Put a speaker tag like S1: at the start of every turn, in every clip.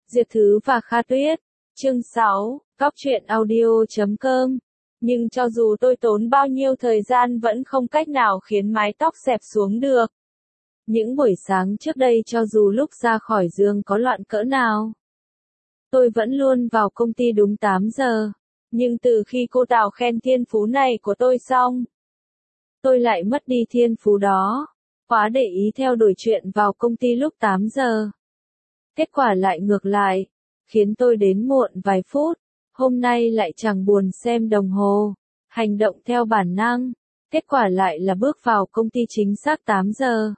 S1: Diệp Thứ và Kha Tuyết. Chương 6, Góc truyện audio.com. Nhưng cho dù tôi tốn bao nhiêu thời gian vẫn không cách nào khiến mái tóc xẹp xuống được. Những buổi sáng trước đây cho dù lúc ra khỏi giường có loạn cỡ nào, tôi vẫn luôn vào công ty đúng 8 giờ. Nhưng từ khi cô Tào khen thiên phú này của tôi xong, tôi lại mất đi thiên phú đó. Quá để ý theo đuổi chuyện vào công ty lúc 8 giờ. Kết quả lại ngược lại, khiến tôi đến muộn vài phút. Hôm nay lại chẳng buồn xem đồng hồ, hành động theo bản năng. Kết quả lại là bước vào công ty chính xác 8 giờ.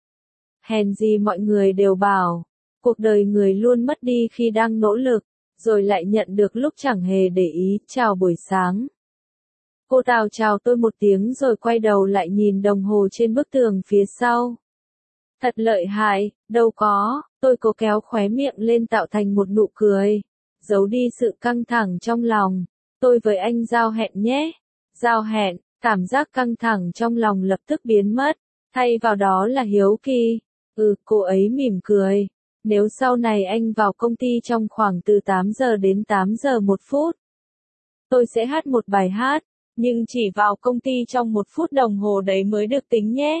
S1: Hèn gì mọi người đều bảo, cuộc đời người luôn mất đi khi đang nỗ lực, rồi lại nhận được lúc chẳng hề để ý. Chào buổi sáng. Cô Tào chào tôi một tiếng rồi quay đầu lại nhìn đồng hồ trên bức tường phía sau. Thật lợi hại, đâu có, tôi cố kéo khóe miệng lên tạo thành một nụ cười, giấu đi sự căng thẳng trong lòng. Tôi với anh giao hẹn nhé. Giao hẹn, cảm giác căng thẳng trong lòng lập tức biến mất, thay vào đó là hiếu kỳ. Cô ấy mỉm cười. Nếu sau này anh vào công ty trong khoảng từ 8 giờ đến 8 giờ 1 phút, tôi sẽ hát một bài hát, nhưng chỉ vào công ty trong 1 phút đồng hồ đấy mới được tính nhé.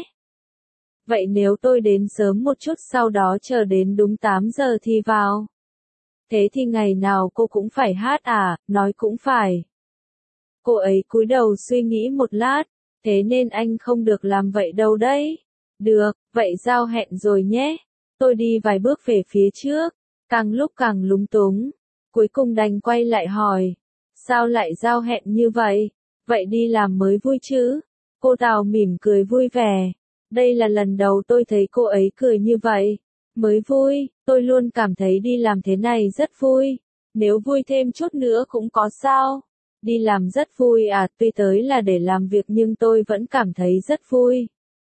S1: Vậy nếu tôi đến sớm một chút sau đó chờ đến đúng 8 giờ thì vào. Thế thì ngày nào cô cũng phải hát à? Nói cũng phải. Cô ấy cúi đầu suy nghĩ một lát, thế nên anh không được làm vậy đâu đấy. Được, vậy giao hẹn rồi nhé. Tôi đi vài bước về phía trước, càng lúc càng lúng túng. Cuối cùng đành quay lại hỏi, sao lại giao hẹn như vậy? Vậy đi làm mới vui chứ? Cô Tào mỉm cười vui vẻ. Đây là lần đầu tôi thấy cô ấy cười như vậy. Mới vui, tôi luôn cảm thấy đi làm thế này rất vui. Nếu vui thêm chút nữa cũng có sao. Đi làm rất vui à, tuy tới là để làm việc nhưng tôi vẫn cảm thấy rất vui.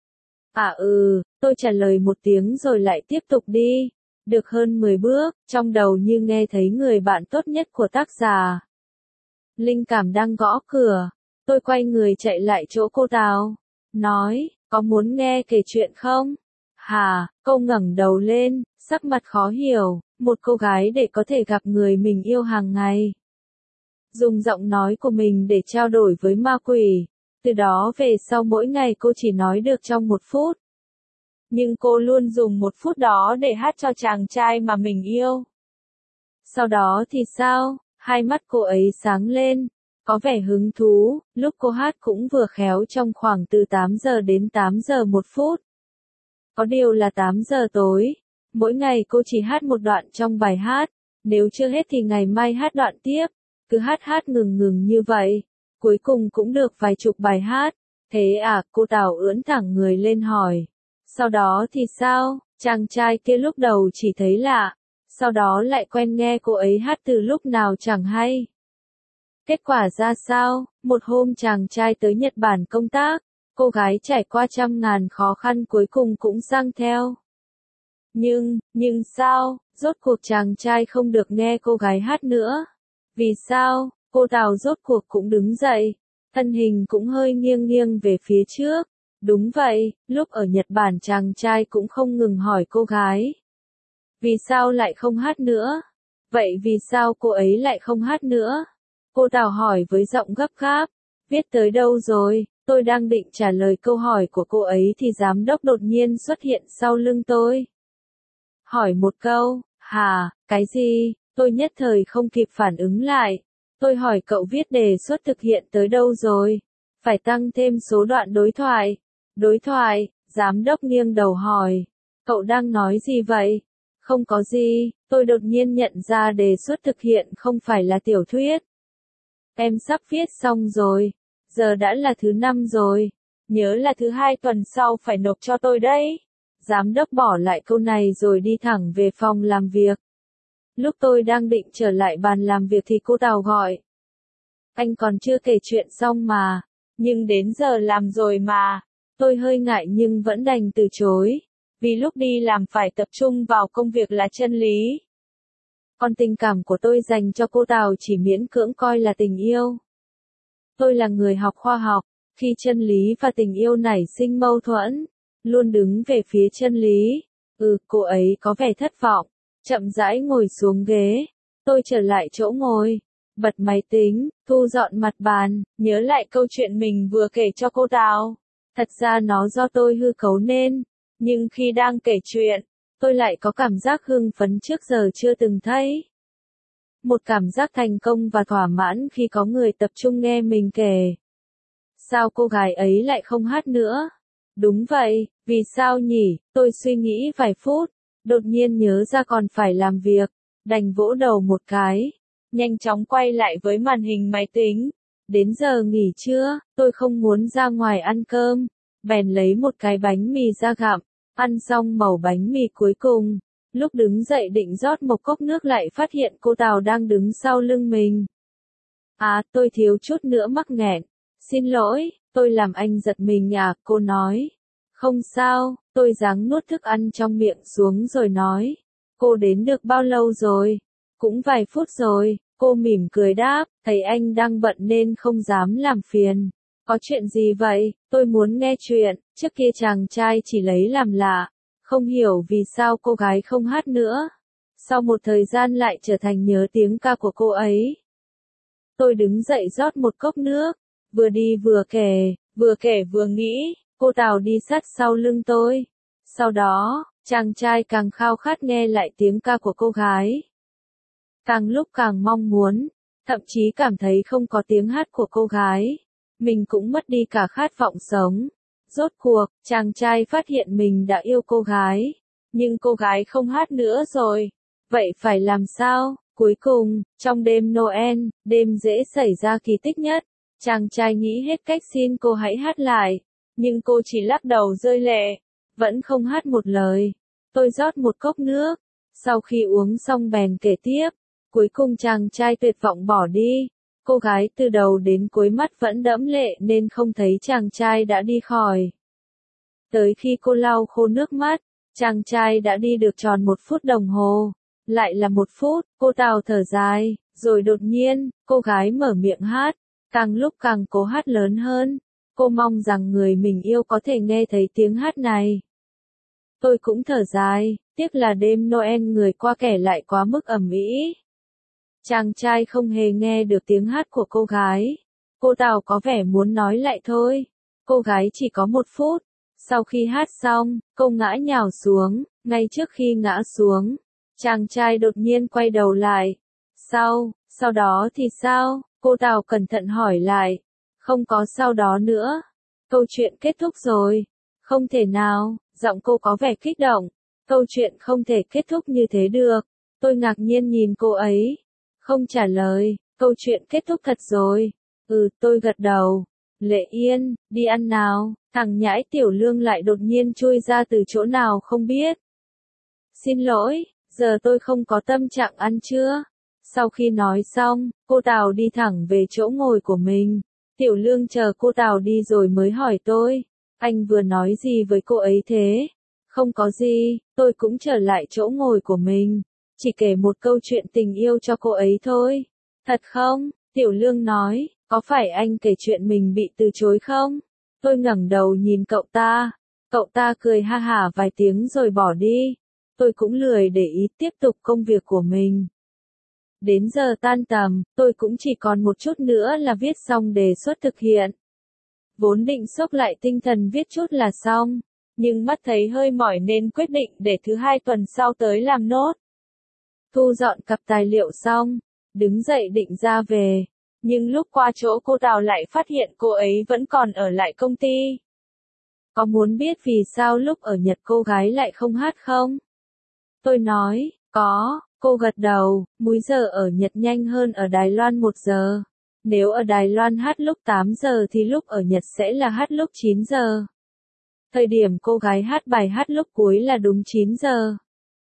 S1: Tôi trả lời một tiếng rồi lại tiếp tục đi. Được hơn 10 bước, trong đầu như nghe thấy người bạn tốt nhất của tác giả. Linh cảm đang gõ cửa. Tôi quay người chạy lại chỗ cô Tào. Nói, có muốn nghe kể chuyện không? Hả? Cô ngẩng đầu lên, sắc mặt khó hiểu. Một cô gái để có thể gặp người mình yêu hàng ngày, dùng giọng nói của mình để trao đổi với ma quỷ. Từ đó về sau mỗi ngày cô chỉ nói được trong 1 phút. Nhưng cô luôn dùng 1 phút đó để hát cho chàng trai mà mình yêu. Sau đó thì sao? Hai mắt cô ấy sáng lên, có vẻ hứng thú. Lúc cô hát cũng vừa khéo trong khoảng từ 8 giờ đến 8 giờ 1 phút. Có điều là 8 giờ tối. Mỗi ngày cô chỉ hát một đoạn trong bài hát. Nếu chưa hết thì ngày mai hát đoạn tiếp. Cứ hát ngừng như vậy. Cuối cùng cũng được vài chục bài hát. Thế à? Cô Tào ưỡn thẳng người lên hỏi. Sau đó thì sao? Chàng trai kia lúc đầu chỉ thấy lạ, sau đó lại quen nghe cô ấy hát từ lúc nào chẳng hay. Kết quả ra sao? Một hôm chàng trai tới Nhật Bản công tác, cô gái trải qua trăm ngàn khó khăn cuối cùng cũng sang theo. Nhưng sao? Rốt cuộc chàng trai không được nghe cô gái hát nữa. Vì sao? Cô Tào rốt cuộc cũng đứng dậy, thân hình cũng hơi nghiêng về phía trước. Đúng vậy, lúc ở Nhật Bản chàng trai cũng không ngừng hỏi cô gái. Vì sao lại không hát nữa? Vậy vì sao cô ấy lại không hát nữa? Cô Tào hỏi với giọng gấp gáp. Viết tới đâu rồi? Tôi đang định trả lời câu hỏi của cô ấy thì giám đốc đột nhiên xuất hiện sau lưng tôi. Hỏi một câu, hả, cái gì? Tôi nhất thời không kịp phản ứng lại. Tôi hỏi cậu viết đề xuất thực hiện tới đâu rồi? Phải tăng thêm số đoạn đối thoại. Đối thoại, giám đốc nghiêng đầu hỏi. Cậu đang nói gì vậy? Không có gì, tôi đột nhiên nhận ra đề xuất thực hiện không phải là tiểu thuyết. Em sắp viết xong rồi. Giờ đã là thứ 5 rồi. Nhớ là thứ 2 tuần sau phải nộp cho tôi đấy. Giám đốc bỏ lại câu này rồi đi thẳng về phòng làm việc. Lúc tôi đang định trở lại bàn làm việc thì cô Tào gọi. Anh còn chưa kể chuyện xong mà. Nhưng đến giờ làm rồi mà. Tôi hơi ngại nhưng vẫn đành từ chối. Vì lúc đi làm phải tập trung vào công việc là chân lý. Còn tình cảm của tôi dành cho cô Tào chỉ miễn cưỡng coi là tình yêu. Tôi là người học khoa học. Khi chân lý và tình yêu nảy sinh mâu thuẫn, luôn đứng về phía chân lý. Cô ấy có vẻ thất vọng. chậm rãi ngồi xuống ghế. Tôi trở lại chỗ ngồi, bật máy tính, thu dọn mặt bàn, nhớ lại câu chuyện mình vừa kể cho cô Đào. Thật ra nó do tôi hư cấu nên, nhưng khi đang kể chuyện, tôi lại có cảm giác hưng phấn trước giờ chưa từng thấy. Một cảm giác thành công và thỏa mãn khi có người tập trung nghe mình kể. Sao cô gái ấy lại không hát nữa? Đúng vậy, vì sao nhỉ? Tôi suy nghĩ vài phút, đột nhiên nhớ ra còn phải làm việc, đành vỗ đầu một cái, nhanh chóng quay lại với màn hình máy tính. Đến giờ nghỉ trưa, tôi không muốn ra ngoài ăn cơm, bèn lấy một cái bánh mì ra gặm, ăn xong mẩu bánh mì cuối cùng. Lúc đứng dậy định rót một cốc nước lại phát hiện cô Tào đang đứng sau lưng mình. À, tôi thiếu chút nữa mắc nghẹn. Xin lỗi, tôi làm anh giật mình à, cô nói. Không sao, tôi giáng nuốt thức ăn trong miệng xuống rồi nói. Cô đến được bao lâu rồi? Cũng vài phút rồi, cô mỉm cười đáp, thấy anh đang bận nên không dám làm phiền. Có chuyện gì vậy? Tôi muốn nghe chuyện, trước kia chàng trai chỉ lấy làm lạ, không hiểu vì sao cô gái không hát nữa. Sau một thời gian lại trở thành nhớ tiếng ca của cô ấy. Tôi đứng dậy rót một cốc nước, vừa đi vừa kể vừa nghĩ, cô Tào đi sát sau lưng tôi. Sau đó, chàng trai càng khao khát nghe lại tiếng ca của cô gái. Càng lúc càng mong muốn, thậm chí cảm thấy không có tiếng hát của cô gái. Mình cũng mất đi cả khát vọng sống. Rốt cuộc, chàng trai phát hiện mình đã yêu cô gái. Nhưng cô gái không hát nữa rồi. Vậy phải làm sao? Cuối cùng, trong đêm Noel, đêm dễ xảy ra kỳ tích nhất, chàng trai nghĩ hết cách xin cô hãy hát lại. Nhưng cô chỉ lắc đầu rơi lệ, vẫn không hát một lời. Tôi rót một cốc nước, sau khi uống xong bèn kể tiếp. Cuối cùng chàng trai tuyệt vọng bỏ đi. Cô gái từ đầu đến cuối mắt vẫn đẫm lệ nên không thấy chàng trai đã đi khỏi. Tới khi cô lau khô nước mắt, chàng trai đã đi được tròn 1 phút đồng hồ. Lại là 1 phút, cô Tào thở dài, rồi đột nhiên, cô gái mở miệng hát, càng lúc càng cố hát lớn hơn. Cô mong rằng người mình yêu có thể nghe thấy tiếng hát này. Tôi cũng thở dài, tiếc là đêm Noel người qua kẻ lại quá mức ầm ĩ. Chàng trai không hề nghe được tiếng hát của cô gái. Cô Tào có vẻ muốn nói lại thôi. Cô gái chỉ có 1 phút. Sau khi hát xong, cô ngã nhào xuống. Ngay trước khi ngã xuống, chàng trai đột nhiên quay đầu lại. Sau đó thì sao? Cô Tào cẩn thận hỏi lại. Không có sau đó nữa. Câu chuyện kết thúc rồi. Không thể nào, giọng cô có vẻ kích động. Câu chuyện không thể kết thúc như thế được. Tôi ngạc nhiên nhìn cô ấy. Không trả lời, câu chuyện kết thúc thật rồi. Tôi gật đầu. Lệ Yên, đi ăn nào, thằng nhãi Tiểu Lương lại đột nhiên chui ra từ chỗ nào không biết. Xin lỗi, giờ tôi không có tâm trạng ăn trưa. Sau khi nói xong, cô Tào đi thẳng về chỗ ngồi của mình. Tiểu Lương chờ cô Tào đi rồi mới hỏi tôi. Anh vừa nói gì với cô ấy thế? Không có gì, tôi cũng trở lại chỗ ngồi của mình. Chỉ kể một câu chuyện tình yêu cho cô ấy thôi. Thật không? Tiểu Lương nói, có phải anh kể chuyện mình bị từ chối không? Tôi ngẩng đầu nhìn cậu ta. Cậu ta cười ha hả vài tiếng rồi bỏ đi. Tôi cũng lười để ý tiếp tục công việc của mình. Đến giờ tan tầm, tôi cũng chỉ còn một chút nữa là viết xong đề xuất thực hiện. Vốn định xốc lại tinh thần viết chút là xong, nhưng mắt thấy hơi mỏi nên quyết định để thứ 2 tuần sau tới làm nốt. Thu dọn cặp tài liệu xong, đứng dậy định ra về, nhưng lúc qua chỗ cô Tào lại phát hiện cô ấy vẫn còn ở lại công ty. Có muốn biết vì sao lúc ở Nhật cô gái lại không hát không? Tôi nói, có, cô gật đầu, múi giờ ở Nhật nhanh hơn ở Đài Loan 1 giờ. Nếu ở Đài Loan hát lúc 8 giờ thì lúc ở Nhật sẽ là hát lúc 9 giờ. Thời điểm cô gái hát bài hát lúc cuối là đúng 9 giờ.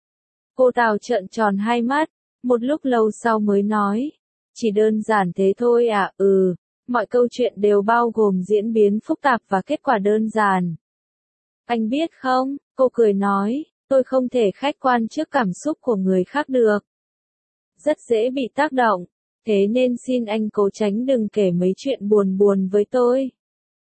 S1: Cô Tào trợn tròn hai mắt, một lúc lâu sau mới nói. Chỉ đơn giản thế thôi à, mọi câu chuyện đều bao gồm diễn biến phức tạp và kết quả đơn giản. Anh biết không, cô cười nói, tôi không thể khách quan trước cảm xúc của người khác được. Rất dễ bị tác động, thế nên xin anh cố tránh đừng kể mấy chuyện buồn buồn với tôi.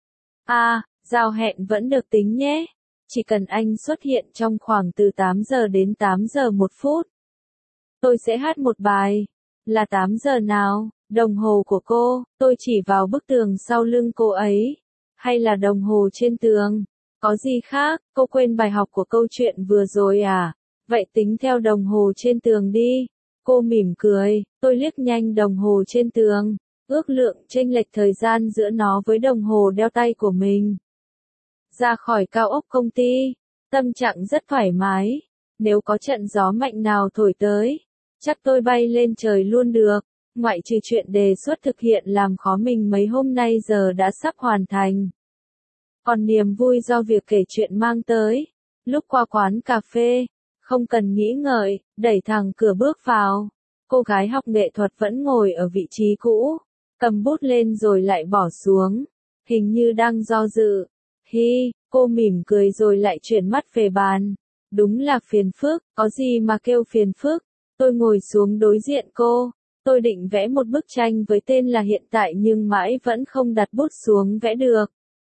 S1: Giao hẹn vẫn được tính nhé. Chỉ cần anh xuất hiện trong khoảng từ 8 giờ đến 8 giờ 1 phút. tôi sẽ hát một bài. Là 8 giờ nào? Đồng hồ của cô, tôi chỉ vào bức tường sau lưng cô ấy. Hay là đồng hồ trên tường? Có gì khác, cô quên bài học của câu chuyện vừa rồi à? Vậy tính theo đồng hồ trên tường đi. Cô mỉm cười, tôi liếc nhanh đồng hồ trên tường, ước lượng chênh lệch thời gian giữa nó với đồng hồ đeo tay của mình. Ra khỏi cao ốc công ty, tâm trạng rất thoải mái. Nếu có trận gió mạnh nào thổi tới, chắc tôi bay lên trời luôn được. Ngoại trừ chuyện đề xuất thực hiện làm khó mình mấy hôm nay giờ đã sắp hoàn thành. Còn niềm vui do việc kể chuyện mang tới. Lúc qua quán cà phê, không cần nghĩ ngợi, đẩy thẳng cửa bước vào. Cô gái học nghệ thuật vẫn ngồi ở vị trí cũ, cầm bút lên rồi lại bỏ xuống, hình như đang do dự. Hi, cô mỉm cười rồi lại chuyển mắt về bàn. Đúng là phiền phức, có gì mà kêu phiền phức. Tôi ngồi xuống đối diện cô. Tôi định vẽ một bức tranh với tên là hiện tại nhưng mãi vẫn không đặt bút xuống vẽ được.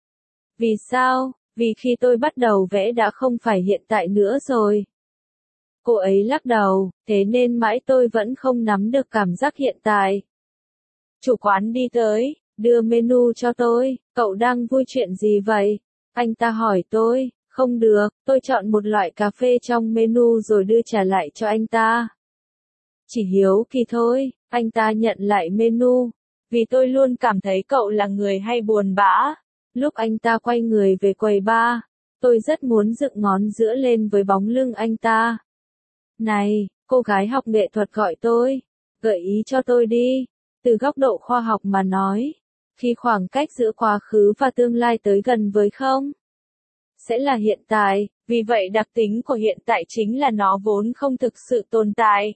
S1: Vì sao? Vì khi tôi bắt đầu vẽ đã không phải hiện tại nữa rồi. Cô ấy lắc đầu, thế nên mãi tôi vẫn không nắm được cảm giác hiện tại. Chủ quán đi tới, đưa menu cho tôi. Cậu đang vui chuyện gì vậy? Anh ta hỏi tôi. Không được, tôi chọn một loại cà phê trong menu rồi đưa trả lại cho anh ta. Chỉ hiếu kỳ thôi, anh ta nhận lại menu. Vì tôi luôn cảm thấy cậu là người hay buồn bã. Lúc anh ta quay người về quầy bar, tôi rất muốn dựng ngón giữa lên với bóng lưng anh ta. Này, cô gái học nghệ thuật gọi tôi. Gợi ý cho tôi đi. Từ góc độ khoa học mà nói, khi khoảng cách giữa quá khứ và tương lai tới gần với không, sẽ là hiện tại, vì vậy đặc tính của hiện tại chính là nó vốn không thực sự tồn tại.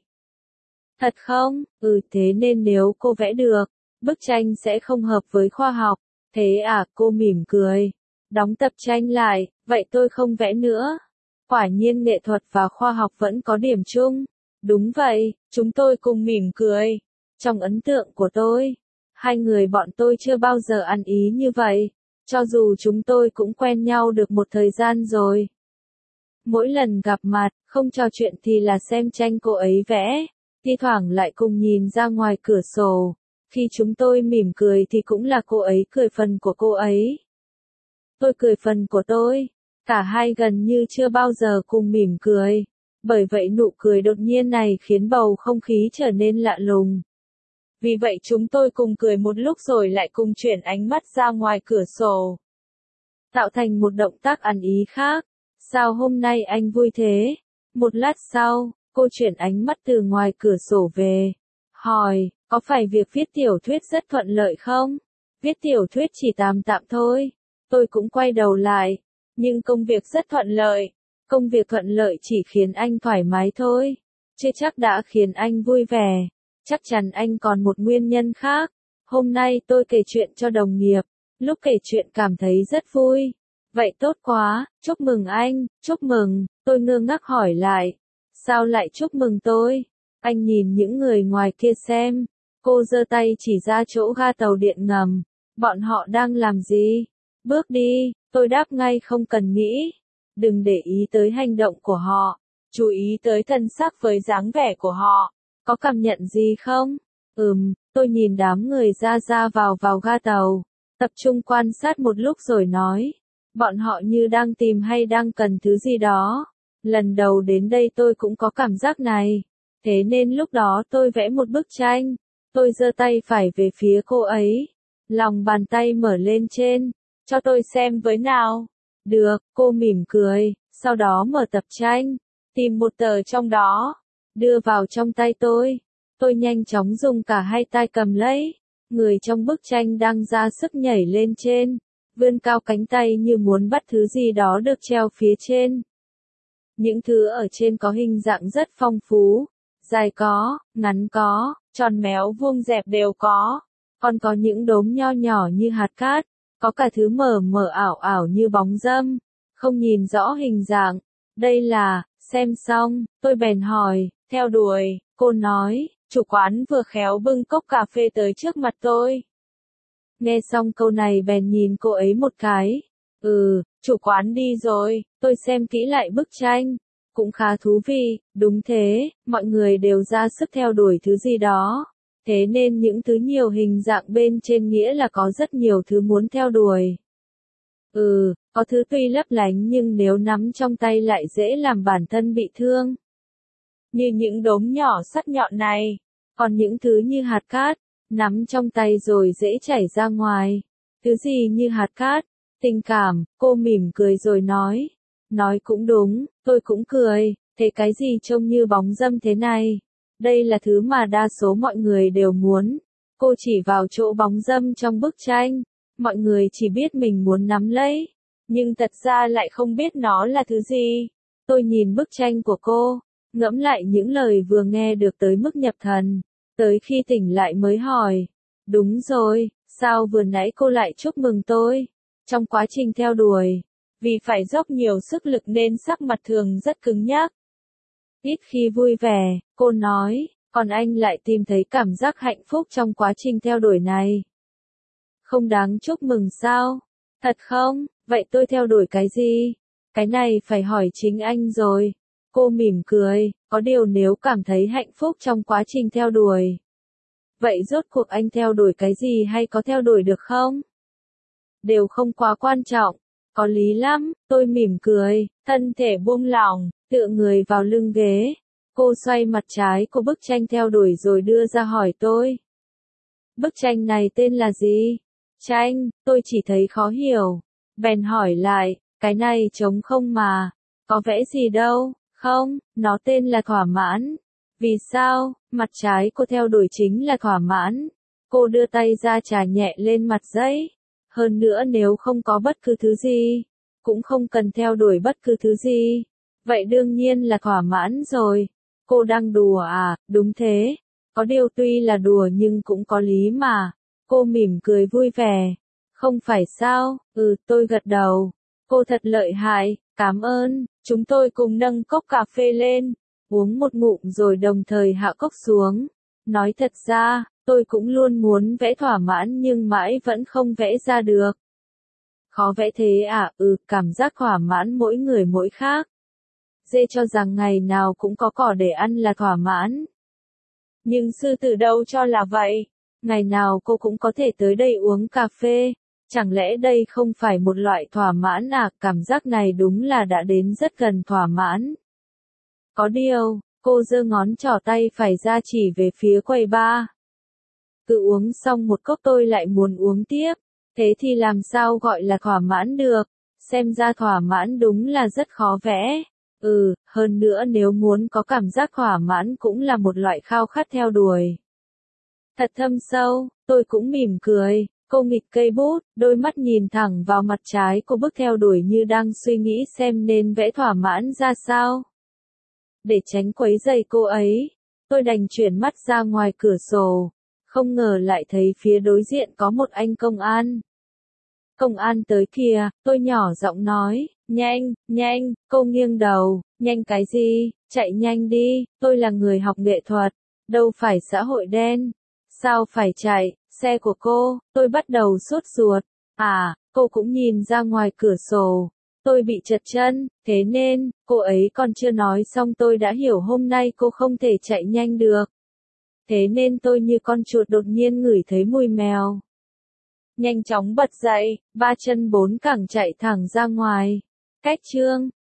S1: Thật không? Thế nên nếu cô vẽ được, bức tranh sẽ không hợp với khoa học. Thế à, cô mỉm cười. Đóng tập tranh lại, vậy tôi không vẽ nữa. Quả nhiên nghệ thuật và khoa học vẫn có điểm chung. Đúng vậy, chúng tôi cùng mỉm cười. Trong ấn tượng của tôi, hai người bọn tôi chưa bao giờ ăn ý như vậy. Cho dù chúng tôi cũng quen nhau được một thời gian rồi. Mỗi lần gặp mặt, không trò chuyện thì là xem tranh cô ấy vẽ. Thi thoảng lại cùng nhìn ra ngoài cửa sổ. Khi chúng tôi mỉm cười thì cũng là cô ấy cười phần của cô ấy. Tôi cười phần của tôi. Cả hai gần như chưa bao giờ cùng mỉm cười. Bởi vậy nụ cười đột nhiên này khiến bầu không khí trở nên lạ lùng. Vì vậy chúng tôi cùng cười một lúc rồi lại cùng chuyển ánh mắt ra ngoài cửa sổ. Tạo thành một động tác ăn ý khác. Sao hôm nay anh vui thế? Một lát sau, cô chuyển ánh mắt từ ngoài cửa sổ về. Hỏi, có phải việc viết tiểu thuyết rất thuận lợi không? Viết tiểu thuyết chỉ tạm tạm thôi. Tôi cũng quay đầu lại. Nhưng công việc rất thuận lợi. Công việc thuận lợi chỉ khiến anh thoải mái thôi. Chưa chắc đã khiến anh vui vẻ. Chắc chắn anh còn một nguyên nhân khác. Hôm nay tôi kể chuyện cho đồng nghiệp. Lúc kể chuyện cảm thấy rất vui. Vậy tốt quá, chúc mừng anh, chúc mừng. Tôi ngơ ngác hỏi lại. Sao lại chúc mừng tôi? Anh nhìn những người ngoài kia xem. Cô giơ tay chỉ ra chỗ ga tàu điện ngầm. Bọn họ đang làm gì? Bước đi, tôi đáp ngay không cần nghĩ. Đừng để ý tới hành động của họ. Chú ý tới thân sắc với dáng vẻ của họ. Có cảm nhận gì không? Tôi nhìn đám người ra vào ga tàu. Tập trung quan sát một lúc rồi nói. Bọn họ như đang tìm hay đang cần thứ gì đó. Lần đầu đến đây tôi cũng có cảm giác này. Thế nên lúc đó tôi vẽ một bức tranh. Tôi giơ tay phải về phía cô ấy. Lòng bàn tay mở lên trên. Cho tôi xem với nào. Được, cô mỉm cười. Sau đó mở tập tranh. Tìm một tờ trong đó. Đưa vào trong tay tôi. Tôi nhanh chóng dùng cả hai tay cầm lấy. Người trong bức tranh đang ra sức nhảy lên trên. Vươn cao cánh tay như muốn bắt thứ gì đó được treo phía trên. Những thứ ở trên có hình dạng rất phong phú. Dài có, ngắn có, tròn méo vuông dẹp đều có. Còn có những đốm nho nhỏ như hạt cát. Có cả thứ mờ mờ ảo ảo như bóng dâm. Không nhìn rõ hình dạng. Đây là, xem xong, tôi bèn hỏi, theo đuổi, cô nói, chủ quán vừa khéo bưng cốc cà phê tới trước mặt tôi. Nghe xong câu này bèn nhìn cô ấy một cái. Chủ quán đi rồi, tôi xem kỹ lại bức tranh. Cũng khá thú vị, đúng thế, mọi người đều ra sức theo đuổi thứ gì đó. Thế nên những thứ nhiều hình dạng bên trên nghĩa là có rất nhiều thứ muốn theo đuổi. Có thứ tuy lấp lánh nhưng nếu nắm trong tay lại dễ làm bản thân bị thương. Như những đốm nhỏ sắc nhọn này. Còn những thứ như hạt cát, nắm trong tay rồi dễ chảy ra ngoài. Thứ gì như hạt cát? Tình cảm, cô mỉm cười rồi nói. Nói cũng đúng, tôi cũng cười, thế cái gì trông như bóng dâm thế này? Đây là thứ mà đa số mọi người đều muốn. Cô chỉ vào chỗ bóng dâm trong bức tranh. Mọi người chỉ biết mình muốn nắm lấy, nhưng thật ra lại không biết nó là thứ gì. Tôi nhìn bức tranh của cô, ngẫm lại những lời vừa nghe được tới mức nhập thần. Tới khi tỉnh lại mới hỏi. Đúng rồi, sao vừa nãy cô lại chúc mừng tôi? Trong quá trình theo đuổi, vì phải dốc nhiều sức lực nên sắc mặt thường rất cứng nhắc. Ít khi vui vẻ, cô nói, còn anh lại tìm thấy cảm giác hạnh phúc trong quá trình theo đuổi này. Không đáng chúc mừng sao? Thật không? Vậy tôi theo đuổi cái gì? Cái này phải hỏi chính anh rồi. Cô mỉm cười, có điều nếu cảm thấy hạnh phúc trong quá trình theo đuổi. Vậy rốt cuộc anh theo đuổi cái gì hay có theo đuổi được không? Đều không quá quan trọng. Có lý lắm, tôi mỉm cười, thân thể buông lỏng, tựa người vào lưng ghế. Cô xoay mặt trái của bức tranh theo đuổi rồi đưa ra hỏi tôi. Bức tranh này tên là gì? Tranh, tôi chỉ thấy khó hiểu. Bèn hỏi lại, cái này trống không mà. Có vẽ gì đâu, không, nó tên là thỏa mãn. Vì sao? Mặt trái cô theo đuổi chính là thỏa mãn. Cô đưa tay ra chà nhẹ lên mặt giấy. Hơn nữa nếu không có bất cứ thứ gì, cũng không cần theo đuổi bất cứ thứ gì. Vậy đương nhiên là thỏa mãn rồi. Cô đang đùa à? Đúng thế. Có điều tuy là đùa nhưng cũng có lý mà. Cô mỉm cười vui vẻ. Không phải sao? Tôi gật đầu. Cô thật lợi hại, cảm ơn. Chúng tôi cùng nâng cốc cà phê lên, uống một ngụm rồi đồng thời hạ cốc xuống. Nói thật ra, tôi cũng luôn muốn vẽ thỏa mãn nhưng mãi vẫn không vẽ ra được. Khó vẽ thế à? Cảm giác thỏa mãn mỗi người mỗi khác. Dê cho rằng ngày nào cũng có cỏ để ăn là thỏa mãn. Nhưng sư tử đâu cho là vậy. Ngày nào cô cũng có thể tới đây uống cà phê. Chẳng lẽ đây không phải một loại thỏa mãn à? Cảm giác này đúng là đã đến rất gần thỏa mãn. Có điều, cô giơ ngón trỏ tay phải ra chỉ về phía quầy bar. Cứ uống xong một cốc tôi lại muốn uống tiếp. Thế thì làm sao gọi là thỏa mãn được? Xem ra thỏa mãn đúng là rất khó vẽ. Hơn nữa nếu muốn có cảm giác thỏa mãn cũng là một loại khao khát theo đuổi. Thật thâm sâu, tôi cũng mỉm cười. Cô nghịch cây bút, đôi mắt nhìn thẳng vào mặt trái của bức theo đuổi như đang suy nghĩ xem nên vẽ thỏa mãn ra sao. Để tránh quấy rầy cô ấy, tôi đành chuyển mắt ra ngoài cửa sổ. Không ngờ lại thấy phía đối diện có một anh công an. Công an tới kìa, tôi nhỏ giọng nói, nhanh, nhanh, cô nghiêng đầu, nhanh cái gì, chạy nhanh đi, tôi là người học nghệ thuật, đâu phải xã hội đen. Sao phải chạy, xe của cô, tôi bắt đầu sốt ruột. Cô cũng nhìn ra ngoài cửa sổ. Tôi bị trật chân, thế nên, cô ấy còn chưa nói xong tôi đã hiểu hôm nay cô không thể chạy nhanh được. Thế nên tôi như con chuột đột nhiên ngửi thấy mùi mèo. Nhanh chóng bật dậy, ba chân bốn cẳng chạy thẳng ra ngoài. Cách chương